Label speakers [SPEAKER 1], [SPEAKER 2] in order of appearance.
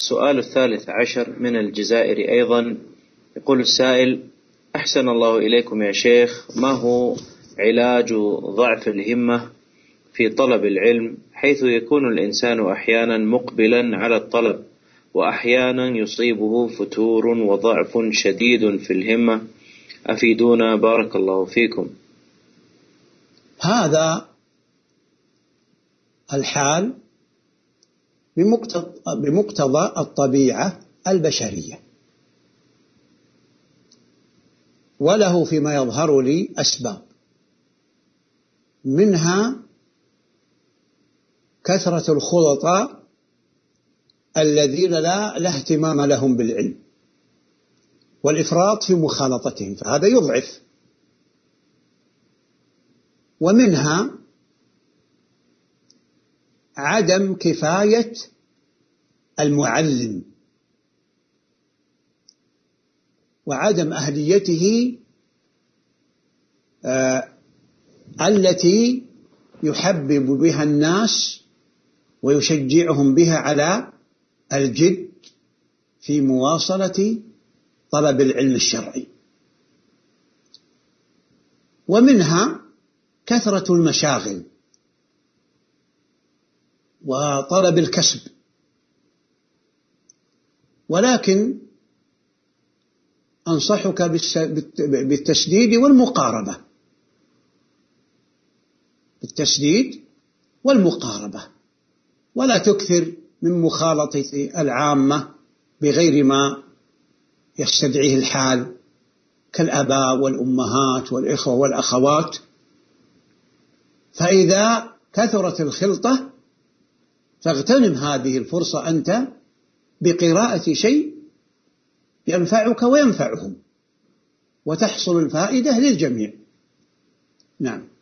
[SPEAKER 1] السؤال 13 من الجزائر أيضا. يقول السائل: أحسن الله إليكم يا شيخ، ما هو علاج ضعف الهمة في طلب العلم، حيث يكون الإنسان أحيانا مقبلا على الطلب وأحيانا يصيبه فتور وضعف شديد في الهمة؟ أفيدونا بارك الله فيكم.
[SPEAKER 2] هذا الحال بمقتضى الطبيعة البشرية، وله فيما يظهر لي أسباب، منها كثرة الخلطاء الذين لا اهتمام لهم بالعلم والإفراط في مخالطتهم، فهذا يضعف. ومنها عدم كفاية المعلم وعدم أهليته التي يحبب بها الناس ويشجعهم بها على الجد في مواصلة طلب العلم الشرعي. ومنها كثرة المشاغل وطلب الكسب. والتسديد أنصحك بالتسديد والمقاربة، ولا تكثر من مخالطة العامة بغير ما يستدعيه الحال كالآباء والأمهات والإخوة والأخوات. فإذا كثرت الخلطة فاغتنم هذه الفرصة أنت بقراءة شيء ينفعك وينفعهم، وتحصل الفائدة للجميع. نعم.